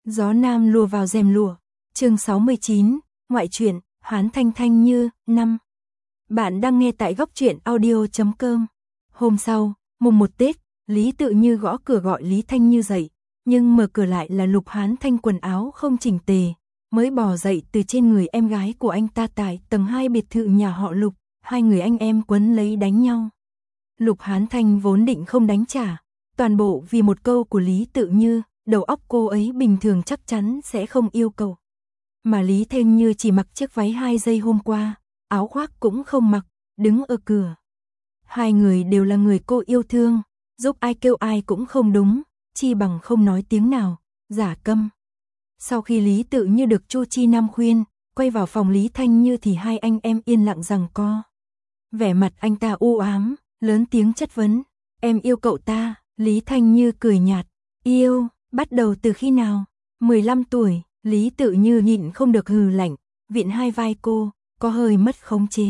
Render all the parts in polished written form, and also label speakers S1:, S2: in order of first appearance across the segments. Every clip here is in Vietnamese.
S1: Gió nam lùa vào rèm lụa. Chương 69, ngoại truyện, Hán Thanh Thanh Như, 5. Bạn đang nghe tại góc truyện audio.com. Hôm sau, mùng 1 Tết, Lý Tự Như gõ cửa gọi Lý Thanh Như dậy, nhưng mở cửa lại là Lục Hán Thanh quần áo không chỉnh tề, mới bò dậy từ trên người em gái của anh ta tại tầng 2 biệt thự nhà họ Lục, hai người anh em quấn lấy đánh nhau. Lục Hán Thanh vốn định không đánh trả, toàn bộ vì một câu của Lý Tự Như, đầu óc cô ấy bình thường chắc chắn sẽ không yêu cầu. Mà Lý Thanh Như chỉ mặc chiếc váy 2 giây hôm qua, áo khoác cũng không mặc, đứng ở cửa. Hai người đều là người cô yêu thương, giúp ai kêu ai cũng không đúng, chi bằng không nói tiếng nào, giả câm. Sau khi Lý Tự Như được Chu Chi Nam khuyên, quay vào phòng Lý Thanh Như thì hai anh em yên lặng giằng co. Vẻ mặt anh ta u ám, lớn tiếng chất vấn, em yêu cậu ta, Lý Thanh Như cười nhạt, yêu, bắt đầu từ khi nào? 15 tuổi, Lý Tự Như nhịn không được hừ lạnh, vịn hai vai cô, có hơi mất khống chế.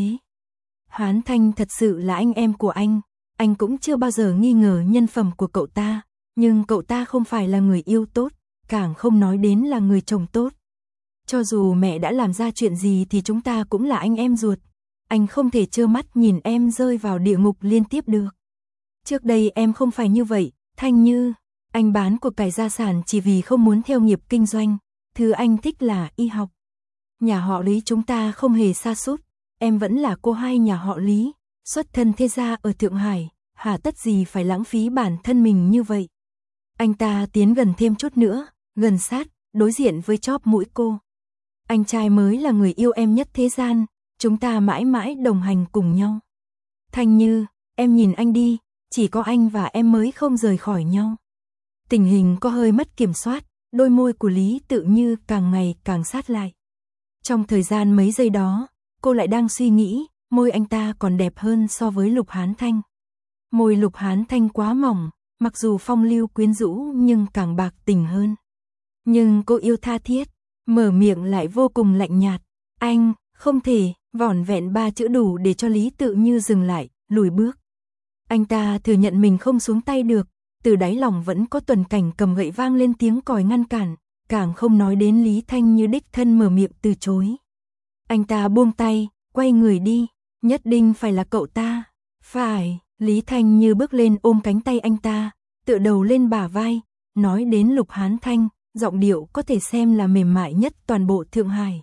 S1: Hán Thanh thật sự là anh em của anh cũng chưa bao giờ nghi ngờ nhân phẩm của cậu ta, nhưng cậu ta không phải là người yêu tốt, càng không nói đến là người chồng tốt. Cho dù mẹ đã làm ra chuyện gì thì chúng ta cũng là anh em ruột, anh không thể trơ mắt nhìn em rơi vào địa ngục liên tiếp được. Trước đây em không phải như vậy, Thanh Như, anh bán của cải gia sản chỉ vì không muốn theo nghiệp kinh doanh, thứ anh thích là y học. Nhà họ Lý chúng ta không hề sa sút, em vẫn là cô hai nhà họ Lý, xuất thân thế gia ở Thượng Hải, hà tất gì phải lãng phí bản thân mình như vậy. Anh ta tiến gần thêm chút nữa, gần sát, đối diện với chóp mũi cô. Anh trai mới là người yêu em nhất thế gian, chúng ta mãi mãi đồng hành cùng nhau. Thanh Như, em nhìn anh đi, chỉ có anh và em mới không rời khỏi nhau. Tình hình có hơi mất kiểm soát, đôi môi của Lý Tự Như càng ngày càng sát lại. Trong thời gian mấy giây đó, cô lại đang suy nghĩ, môi anh ta còn đẹp hơn so với Lục Hán Thanh. Môi Lục Hán Thanh quá mỏng, mặc dù phong lưu quyến rũ nhưng càng bạc tình hơn. Nhưng cô yêu tha thiết, mở miệng lại vô cùng lạnh nhạt. Anh, không thể, vỏn vẹn 3 chữ đủ để cho Lý Tự Như dừng lại, lùi bước. Anh ta thừa nhận mình không xuống tay được, từ đáy lòng vẫn có Tuần Cảnh cầm gậy vang lên tiếng còi ngăn cản, càng không nói đến Lý Thanh Như đích thân mở miệng từ chối. Anh ta buông tay, quay người đi, nhất định phải là cậu ta. Phải, Lý Thanh Như bước lên ôm cánh tay anh ta, tựa đầu lên bả vai, nói đến Lục Hán Thanh, giọng điệu có thể xem là mềm mại nhất toàn bộ Thượng Hải.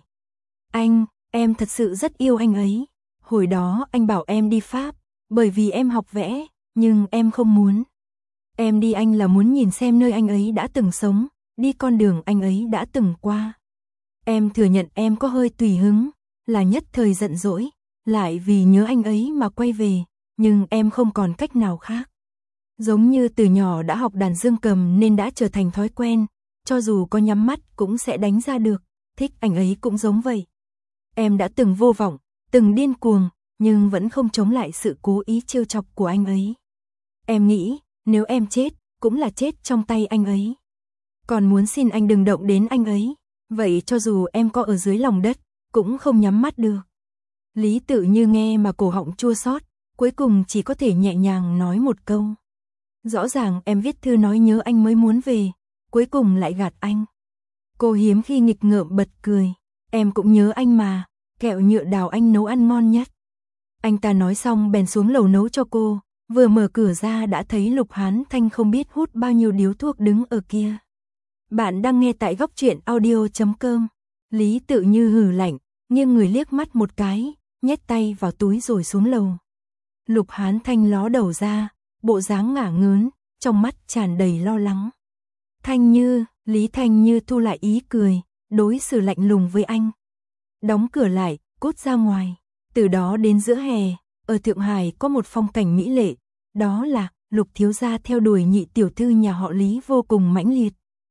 S1: Em thật sự rất yêu anh ấy. Hồi đó anh bảo em đi Pháp, bởi vì em học vẽ, nhưng em không muốn. Em đi Anh là muốn nhìn xem nơi anh ấy đã từng sống, đi con đường anh ấy đã từng qua. Em thừa nhận em có hơi tùy hứng, là nhất thời giận dỗi, lại vì nhớ anh ấy mà quay về, nhưng em không còn cách nào khác. Giống như từ nhỏ đã học đàn dương cầm nên đã trở thành thói quen, cho dù có nhắm mắt cũng sẽ đánh ra được, thích anh ấy cũng giống vậy. Em đã từng vô vọng, từng điên cuồng, nhưng vẫn không chống lại sự cố ý trêu chọc của anh ấy. Em nghĩ, nếu em chết, cũng là chết trong tay anh ấy. Còn muốn xin anh đừng động đến anh ấy, vậy cho dù em có ở dưới lòng đất, cũng không nhắm mắt được. Lý Tự Như nghe mà cổ họng chua xót, cuối cùng chỉ có thể nhẹ nhàng nói một câu. Rõ ràng em viết thư nói nhớ anh mới muốn về, cuối cùng lại gạt anh. Cô hiếm khi nghịch ngợm bật cười, em cũng nhớ anh mà, kẹo nhựa đào anh nấu ăn ngon nhất. Anh ta nói xong bèn xuống lầu nấu cho cô, vừa mở cửa ra đã thấy Lục Hán Thanh không biết hút bao nhiêu điếu thuốc đứng ở kia. Bạn đang nghe tại góc truyện audio.com. Lý Tự Như hừ lạnh, nghiêng người liếc mắt một cái, nhét tay vào túi rồi xuống lầu. Lục Hán Thanh ló đầu ra, bộ dáng ngả ngớn, trong mắt tràn đầy lo lắng. Thanh Như, Lý Thanh Như thu lại ý cười, đối xử lạnh lùng với anh. Đóng cửa lại, cút ra ngoài. Từ đó đến giữa hè, ở Thượng Hải có một phong cảnh mỹ lệ, đó là Lục thiếu gia theo đuổi nhị tiểu thư nhà họ Lý vô cùng mãnh liệt.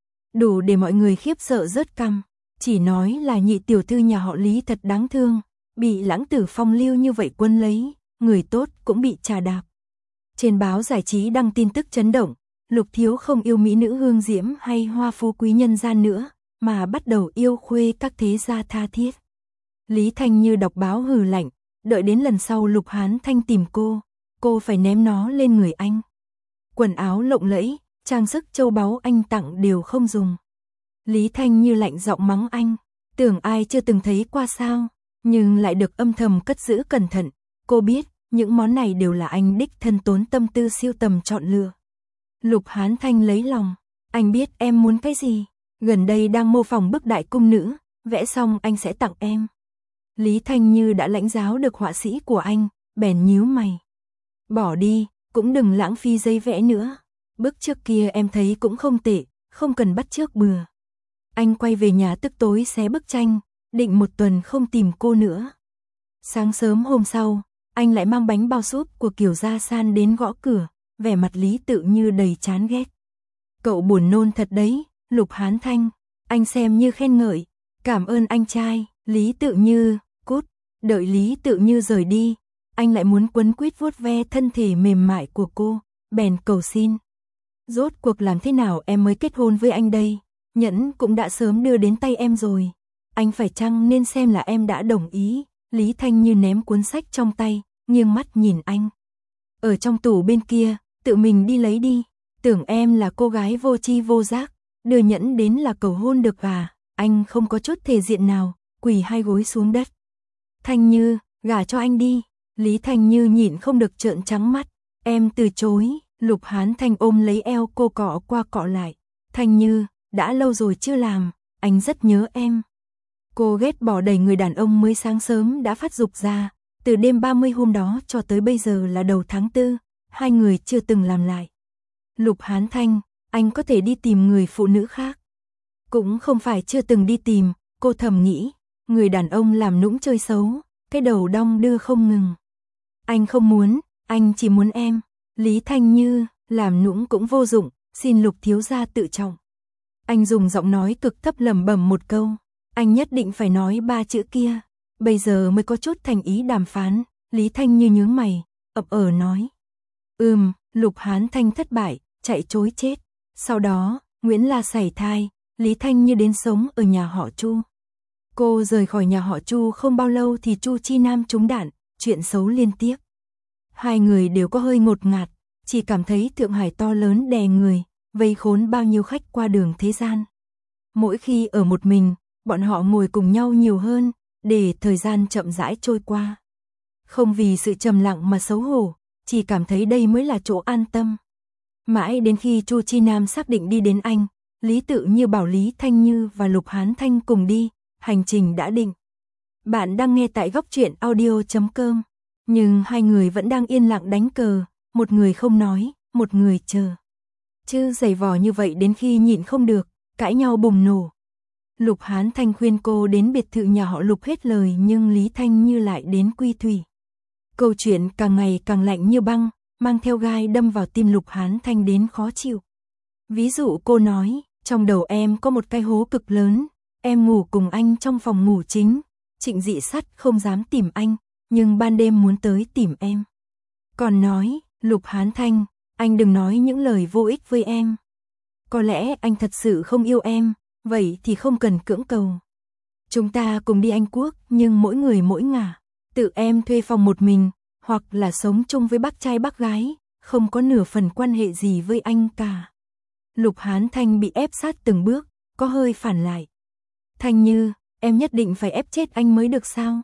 S1: Đủ để mọi người khiếp sợ rớt cằm, chỉ nói là nhị tiểu thư nhà họ Lý thật đáng thương, bị lãng tử phong lưu như vậy quân lấy, người tốt cũng bị trà đạp. Trên báo giải trí đăng tin tức chấn động, Lục thiếu không yêu mỹ nữ hương diễm hay hoa phú quý nhân gian nữa, mà bắt đầu yêu khuê các thế gia tha thiết. Lý Thanh Như đọc báo hừ lạnh, đợi đến lần sau Lục Hán Thanh tìm cô phải ném nó lên người anh. Quần áo lộng lẫy, trang sức châu báu anh tặng đều không dùng. Lý Thanh Như lạnh giọng mắng anh, tưởng ai chưa từng thấy qua sao, nhưng lại được âm thầm cất giữ cẩn thận. Cô biết, những món này đều là anh đích thân tốn tâm tư siêu tầm chọn lựa. Lục Hán Thanh lấy lòng, anh biết em muốn cái gì, gần đây đang mô phỏng bức đại cung nữ, vẽ xong anh sẽ tặng em. Lý Thanh Như đã lãnh giáo được họa sĩ của anh, bèn nhíu mày. Bỏ đi, cũng đừng lãng phí giấy vẽ nữa. Bức trước kia em thấy cũng không tệ, không cần bắt chước bừa. Anh quay về nhà tức tối xé bức tranh, định một tuần không tìm cô nữa. Sáng sớm hôm sau, anh lại mang bánh bao súp của Kiều Gia San đến gõ cửa, vẻ mặt Lý Tự Như đầy chán ghét. Cậu buồn nôn thật đấy, Lục Hán Thanh, anh xem như khen ngợi, cảm ơn anh trai. Lý Tự Như, cút. Đợi Lý Tự Như rời đi, anh lại muốn quấn quýt vuốt ve thân thể mềm mại của cô, bèn cầu xin. Rốt cuộc làm thế nào em mới kết hôn với anh đây? Nhẫn cũng đã sớm đưa đến tay em rồi. Anh phải chăng nên xem là em đã đồng ý? Lý Thanh Như ném cuốn sách trong tay, nghiêng mắt nhìn anh. Ở trong tủ bên kia, tự mình đi lấy đi. Tưởng em là cô gái vô tri vô giác, đưa nhẫn đến là cầu hôn được à? Anh không có chút thể diện nào, quỳ hai gối xuống đất. Thanh Như, gả cho anh đi. Lý Thanh Như nhịn không được trợn trắng mắt. Em từ chối. Lục Hán Thanh ôm lấy eo cô cọ qua cọ lại. Thanh Như, đã lâu rồi chưa làm, anh rất nhớ em. Cô ghét bỏ đầy người đàn ông mới sáng sớm đã phát dục ra. Từ đêm 30 hôm đó cho tới bây giờ là đầu tháng 4, hai người chưa từng làm lại. Lục Hán Thanh, anh có thể đi tìm người phụ nữ khác. Cũng không phải chưa từng đi tìm, cô thầm nghĩ. Người đàn ông làm nũng chơi xấu, cái đầu đong đưa không ngừng. Anh không muốn, anh chỉ muốn em. Lý Thanh Như, làm nũng cũng vô dụng, xin Lục thiếu gia tự trọng. Anh dùng giọng nói cực thấp lẩm bẩm một câu. Anh nhất định phải nói 3 chữ kia. Bây giờ mới có chút thành ý đàm phán. Lý Thanh Như nhướng mày, ậm nói. Lục Hán Thanh thất bại, chạy trối chết. Sau đó, Nguyễn La sảy thai, Lý Thanh Như đến sống ở nhà họ Chu. Cô rời khỏi nhà họ Chu không bao lâu thì Chu Chi Nam trúng đạn, chuyện xấu liên tiếp. Hai người đều có hơi ngột ngạt, chỉ cảm thấy Thượng Hải to lớn đè người, vây khốn bao nhiêu khách qua đường thế gian. Mỗi khi ở một mình, bọn họ ngồi cùng nhau nhiều hơn, để thời gian chậm rãi trôi qua. Không vì sự trầm lặng mà xấu hổ, chỉ cảm thấy đây mới là chỗ an tâm. Mãi đến khi Chu Chi Nam xác định đi đến Anh, Lý Tự Như bảo Lý Thanh Như và Lục Hán Thanh cùng đi, hành trình đã định. Bạn đang nghe tại góc truyện audio.com, nhưng hai người vẫn đang yên lặng đánh cờ, một người không nói, một người chờ. Chứ giày vò như vậy đến khi nhịn không được, cãi nhau bùng nổ. Lục Hán Thanh khuyên cô đến biệt thự nhà họ Lục hết lời nhưng Lý Thanh Như lại đến Quy Thủy. Câu chuyện càng ngày càng lạnh như băng, mang theo gai đâm vào tim Lục Hán Thanh đến khó chịu. Ví dụ cô nói, trong đầu em có một cái hố cực lớn, em ngủ cùng anh trong phòng ngủ chính, Trịnh Dị Sắt không dám tìm anh, nhưng ban đêm muốn tới tìm em. Còn nói, Lục Hán Thanh, anh đừng nói những lời vô ích với em. Có lẽ anh thật sự không yêu em, vậy thì không cần cưỡng cầu. Chúng ta cùng đi Anh Quốc nhưng mỗi người mỗi ngả, tự em thuê phòng một mình, hoặc là sống chung với bác trai bác gái, không có nửa phần quan hệ gì với anh cả. Lục Hán Thanh bị ép sát từng bước, có hơi phản lại. Thanh Như, em nhất định phải ép chết anh mới được sao?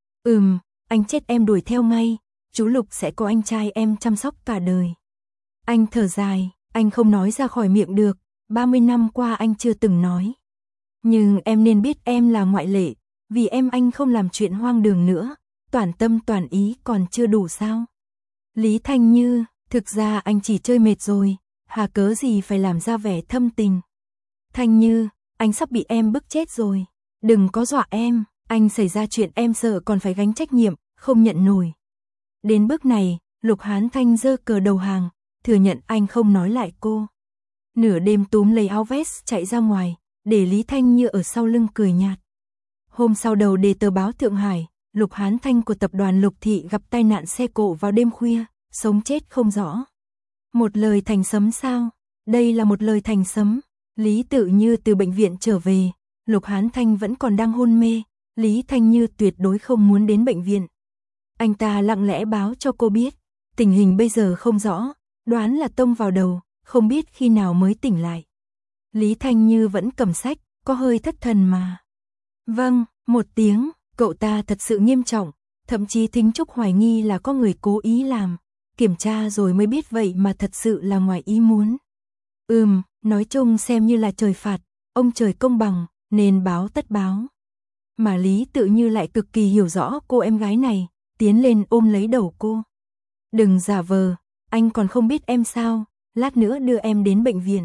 S1: Anh chết em đuổi theo ngay, chú Lục sẽ có anh trai em chăm sóc cả đời. Anh thở dài, anh không nói ra khỏi miệng được, 30 năm qua anh chưa từng nói. Nhưng em nên biết em là ngoại lệ, vì em anh không làm chuyện hoang đường nữa, toàn tâm toàn ý còn chưa đủ sao? Lý Thanh Như, thực ra anh chỉ chơi mệt rồi, hà cớ gì phải làm ra vẻ thâm tình. Thanh Như, anh sắp bị em bức chết rồi, đừng có dọa em, anh xảy ra chuyện em sợ còn phải gánh trách nhiệm, không nhận nổi. Đến bước này, Lục Hán Thanh giơ cờ đầu hàng, thừa nhận anh không nói lại cô. Nửa đêm túm lấy áo vest chạy ra ngoài, để Lý Thanh Như ở sau lưng cười nhạt. Hôm sau đầu đề tờ báo Thượng Hải, Lục Hán Thanh của tập đoàn Lục Thị gặp tai nạn xe cộ vào đêm khuya, sống chết không rõ. Một lời thành sấm sao? Đây là một lời thành sấm. Lý Tự Như từ bệnh viện trở về, Lục Hán Thanh vẫn còn đang hôn mê, Lý Thanh Như tuyệt đối không muốn đến bệnh viện. Anh ta lặng lẽ báo cho cô biết, tình hình bây giờ không rõ, đoán là tông vào đầu, không biết khi nào mới tỉnh lại. Lý Thanh Như vẫn cầm sách, có hơi thất thần mà. Vâng, một tiếng, cậu ta thật sự nghiêm trọng, thậm chí Thính Trúc hoài nghi là có người cố ý làm, kiểm tra rồi mới biết vậy mà thật sự là ngoài ý muốn. Nói chung xem như là trời phạt, ông trời công bằng, nên báo tất báo. Mà Lý Tự Như lại cực kỳ hiểu rõ cô em gái này, tiến lên ôm lấy đầu cô. Đừng giả vờ, anh còn không biết em sao, lát nữa đưa em đến bệnh viện.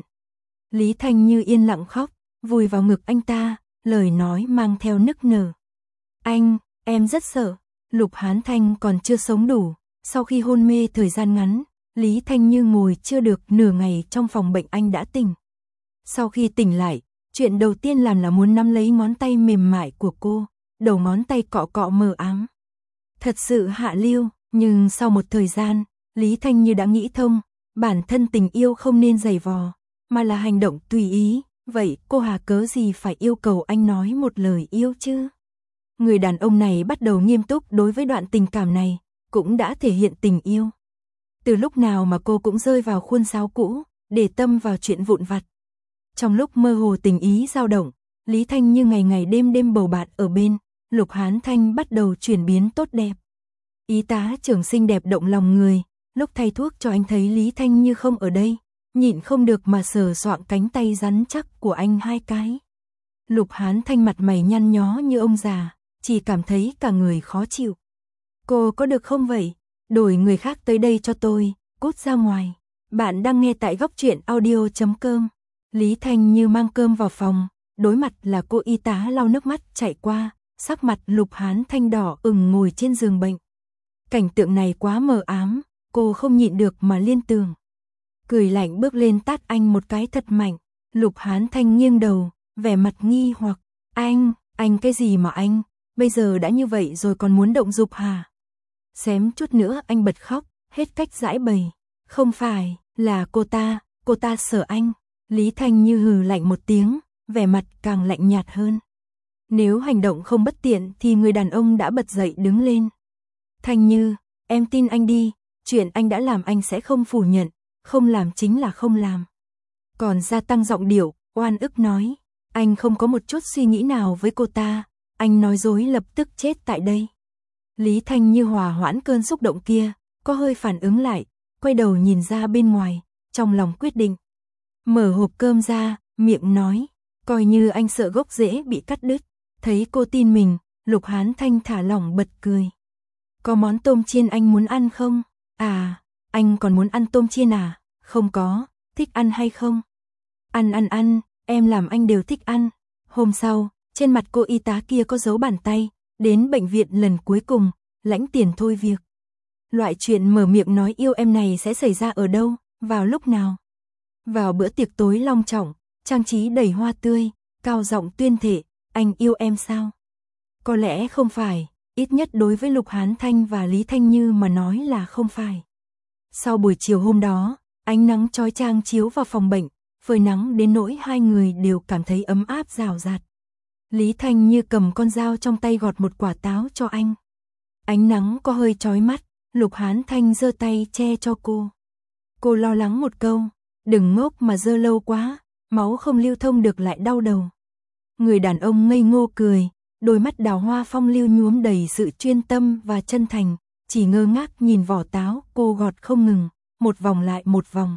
S1: Lý Thanh Như yên lặng khóc, vùi vào ngực anh ta, lời nói mang theo nức nở. Anh, em rất sợ. Lục Hán Thanh còn chưa sống đủ, sau khi hôn mê thời gian ngắn, Lý Thanh Như ngồi chưa được nửa ngày trong phòng bệnh anh đã tỉnh. Sau khi tỉnh lại, chuyện đầu tiên làm là muốn nắm lấy ngón tay mềm mại của cô, đầu ngón tay cọ cọ mờ ám. Thật sự hạ lưu, nhưng sau một thời gian, Lý Thanh Như đã nghĩ thông, bản thân tình yêu không nên giày vò, mà là hành động tùy ý, vậy cô hà cớ gì phải yêu cầu anh nói một lời yêu chứ? Người đàn ông này bắt đầu nghiêm túc đối với đoạn tình cảm này, cũng đã thể hiện tình yêu. Từ lúc nào mà cô cũng rơi vào khuôn sáo cũ, để tâm vào chuyện vụn vặt. Trong lúc mơ hồ tình ý dao động, Lý Thanh Như ngày ngày đêm đêm bầu bạn ở bên, Lục Hán Thanh bắt đầu chuyển biến tốt đẹp. Y tá trưởng xinh đẹp động lòng người, lúc thay thuốc cho anh thấy Lý Thanh Như không ở đây, nhịn không được mà sờ soạng cánh tay rắn chắc của anh hai cái. Lục Hán Thanh mặt mày nhăn nhó như ông già, chỉ cảm thấy cả người khó chịu. Cô có được không vậy? Đổi người khác tới đây cho tôi, cút ra ngoài. Bạn đang nghe tại Góc Truyện Audio.com. Lý Thanh Như mang cơm vào phòng, đối mặt là cô y tá lau nước mắt chạy qua, sắc mặt Lục Hán Thanh đỏ ửng ngồi trên giường bệnh. Cảnh tượng này quá mờ ám, cô không nhịn được mà liên tưởng. Cười lạnh bước lên tát anh một cái thật mạnh. Lục Hán Thanh nghiêng đầu, vẻ mặt nghi hoặc. Anh cái gì mà anh, bây giờ đã như vậy rồi còn muốn động dục hả? Xém chút nữa anh bật khóc, hết cách giải bày. Không phải, là cô ta sợ anh. Lý Thanh Như hừ lạnh một tiếng, vẻ mặt càng lạnh nhạt hơn. Nếu hành động không bất tiện thì người đàn ông đã bật dậy đứng lên. Thanh Như, em tin anh đi, chuyện anh đã làm anh sẽ không phủ nhận, không làm chính là không làm. Còn gia tăng giọng điệu, oan ức nói, anh không có một chút suy nghĩ nào với cô ta, anh nói dối lập tức chết tại đây. Lý Thanh Như hòa hoãn cơn xúc động kia, có hơi phản ứng lại, quay đầu nhìn ra bên ngoài, trong lòng quyết định. Mở hộp cơm ra, miệng nói, coi như anh sợ gốc rễ bị cắt đứt. Thấy cô tin mình, Lục Hán Thanh thả lỏng bật cười. Có món tôm chiên anh muốn ăn không? À, anh còn muốn ăn tôm chiên à? Không có, thích ăn hay không? Ăn, em làm anh đều thích ăn. Hôm sau, trên mặt cô y tá kia có dấu bàn tay, đến bệnh viện lần cuối cùng, lãnh tiền thôi việc. Loại chuyện mở miệng nói yêu em này sẽ xảy ra ở đâu, vào lúc nào? Vào bữa tiệc tối long trọng, trang trí đầy hoa tươi, cao giọng tuyên thệ, anh yêu em sao? Có lẽ không phải, ít nhất đối với Lục Hán Thanh và Lý Thanh Như mà nói là không phải. Sau buổi chiều hôm đó, ánh nắng chói chang chiếu vào phòng bệnh, phơi nắng đến nỗi hai người đều cảm thấy ấm áp rào rạt. Lý Thanh Như cầm con dao trong tay gọt một quả táo cho anh. Ánh nắng có hơi chói mắt, Lục Hán Thanh giơ tay che cho cô. Cô lo lắng một câu, đừng ngốc mà giơ lâu quá, máu không lưu thông được lại đau đầu. Người đàn ông ngây ngô cười, đôi mắt đào hoa phong lưu nhuốm đầy sự chuyên tâm và chân thành, chỉ ngơ ngác nhìn vỏ táo cô gọt không ngừng, một vòng lại một vòng.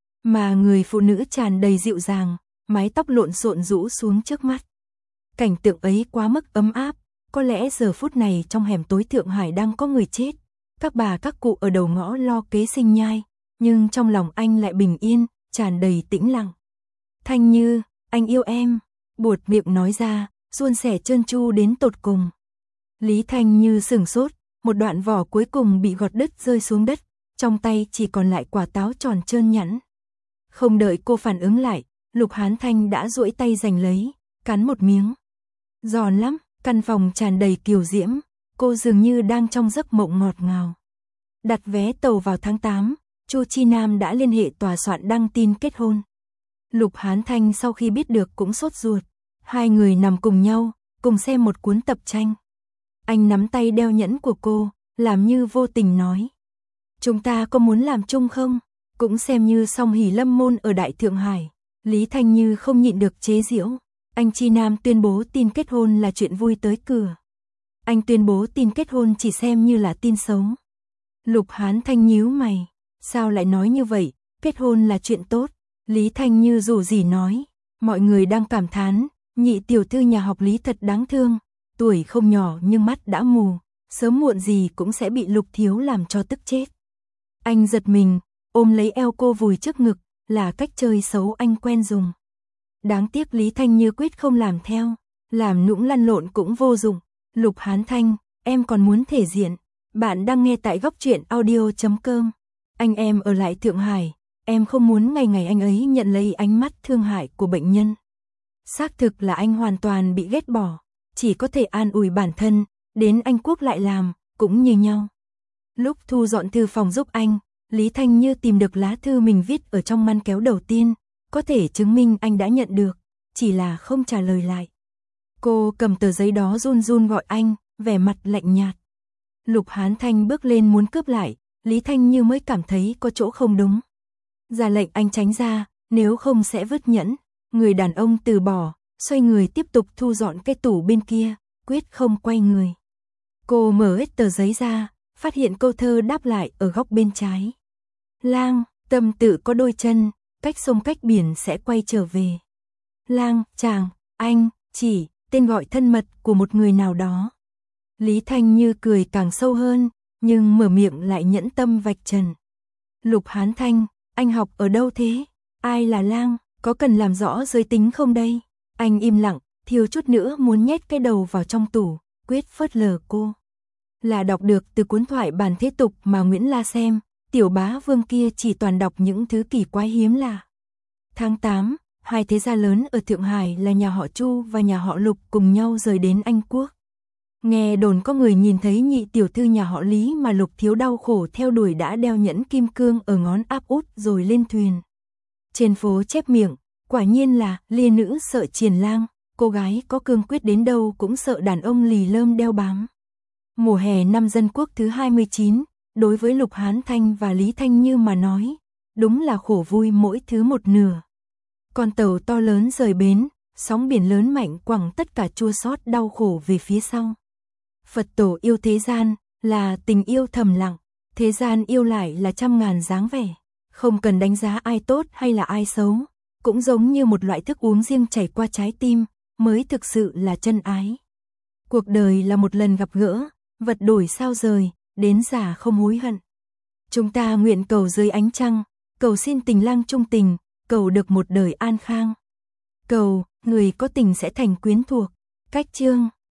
S1: Mà người phụ nữ tràn đầy dịu dàng, mái tóc lộn xộn rũ xuống trước mắt. Cảnh tượng ấy quá mức ấm áp, có lẽ giờ phút này trong hẻm tối Thượng Hải đang có người chết, các bà các cụ ở đầu ngõ lo kế sinh nhai, nhưng trong lòng anh lại bình yên, tràn đầy tĩnh lặng. Thanh Như, anh yêu em, buột miệng nói ra, suôn sẻ trơn tru đến tột cùng. Lý Thanh Như sửng sốt, một đoạn vỏ cuối cùng bị gọt đứt rơi xuống đất, trong tay chỉ còn lại quả táo tròn trơn nhẵn. Không đợi cô phản ứng lại, Lục Hán Thanh đã duỗi tay giành lấy, cắn một miếng. Giòn lắm, căn phòng tràn đầy kiều diễm, cô dường như đang trong giấc mộng ngọt ngào. Đặt vé tàu vào tháng 8, Chu Chi Nam đã liên hệ tòa soạn đăng tin kết hôn. Lục Hán Thanh sau khi biết được cũng sốt ruột. Hai người nằm cùng nhau, cùng xem một cuốn tập tranh. Anh nắm tay đeo nhẫn của cô, làm như vô tình nói. Chúng ta có muốn làm chung không? Cũng xem như song hỷ lâm môn ở Đại Thượng Hải. Lý Thanh Như không nhịn được chế giễu. Anh Chi Nam tuyên bố tin kết hôn là chuyện vui tới cửa. Anh tuyên bố tin kết hôn chỉ xem như là tin xấu. Lục Hán Thanh nhíu mày, sao lại nói như vậy, kết hôn là chuyện tốt. Lý Thanh Như rủ rỉ nói, mọi người đang cảm thán, nhị tiểu thư nhà họ Lý thật đáng thương, tuổi không nhỏ nhưng mắt đã mù, sớm muộn gì cũng sẽ bị Lục thiếu làm cho tức chết. Anh giật mình, ôm lấy eo cô vùi trước ngực, là cách chơi xấu anh quen dùng. Đáng tiếc Lý Thanh Như quyết không làm theo, làm nũng lăn lộn cũng vô dụng. Lục Hán Thanh, em còn muốn thể diện. Bạn đang nghe tại góc truyện audio.com. Anh em ở lại Thượng Hải, em không muốn ngày ngày anh ấy nhận lấy ánh mắt thương hại của bệnh nhân. Xác thực là anh hoàn toàn bị ghét bỏ, chỉ có thể an ủi bản thân, đến Anh Quốc lại làm, cũng như nhau. Lúc thu dọn thư phòng giúp anh, Lý Thanh Như tìm được lá thư mình viết ở trong ngăn kéo đầu tiên, có thể chứng minh anh đã nhận được, chỉ là không trả lời lại. Cô cầm tờ giấy đó run run gọi anh, vẻ mặt lạnh nhạt. Lục Hán Thanh bước lên muốn cướp lại, Lý Thanh Như mới cảm thấy có chỗ không đúng. Ra lệnh anh tránh ra, nếu không sẽ vứt nhẫn. Người đàn ông từ bỏ, xoay người tiếp tục thu dọn cái tủ bên kia, quyết không quay người. Cô mở hết tờ giấy ra, phát hiện câu thơ đáp lại ở góc bên trái. Lang, tâm tự có đôi chân, cách sông cách biển sẽ quay trở về. Lang, chàng, anh, chỉ, tên gọi thân mật của một người nào đó. Lý Thanh Như cười càng sâu hơn, nhưng mở miệng lại nhẫn tâm vạch trần. Lục Hán Thanh, anh học ở đâu thế? Ai là Lang, có cần làm rõ giới tính không đây? Anh im lặng, thiếu chút nữa muốn nhét cái đầu vào trong tủ, quyết phớt lờ cô. Là đọc được từ cuốn thoại bản thế tục mà Nguyễn La xem, tiểu bá vương kia chỉ toàn đọc những thứ kỳ quái hiếm lạ. Tháng 8, hai thế gia lớn ở Thượng Hải là nhà họ Chu và nhà họ Lục cùng nhau rời đến Anh Quốc. Nghe đồn có người nhìn thấy nhị tiểu thư nhà họ Lý mà Lục thiếu đau khổ theo đuổi đã đeo nhẫn kim cương ở ngón áp út rồi lên thuyền. Trên phố chép miệng, quả nhiên là lia nữ sợ triền lang, cô gái có cương quyết đến đâu cũng sợ đàn ông lì lơm đeo bám. Mùa hè năm Dân Quốc thứ 29, đối với Lục Hán Thanh và Lý Thanh Như mà nói, đúng là khổ vui mỗi thứ một nửa. Con tàu to lớn rời bến, sóng biển lớn mạnh quẳng tất cả chua xót đau khổ về phía sau. Phật tổ yêu thế gian, là tình yêu thầm lặng, thế gian yêu lại là trăm ngàn dáng vẻ, không cần đánh giá ai tốt hay là ai xấu, cũng giống như một loại thức uống riêng chảy qua trái tim, mới thực sự là chân ái. Cuộc đời là một lần gặp gỡ, vật đổi sao rời, đến già không hối hận. Chúng ta nguyện cầu dưới ánh trăng, cầu xin tình lang chung tình, cầu được một đời an khang. Cầu, người có tình sẽ thành quyến thuộc. Cách chương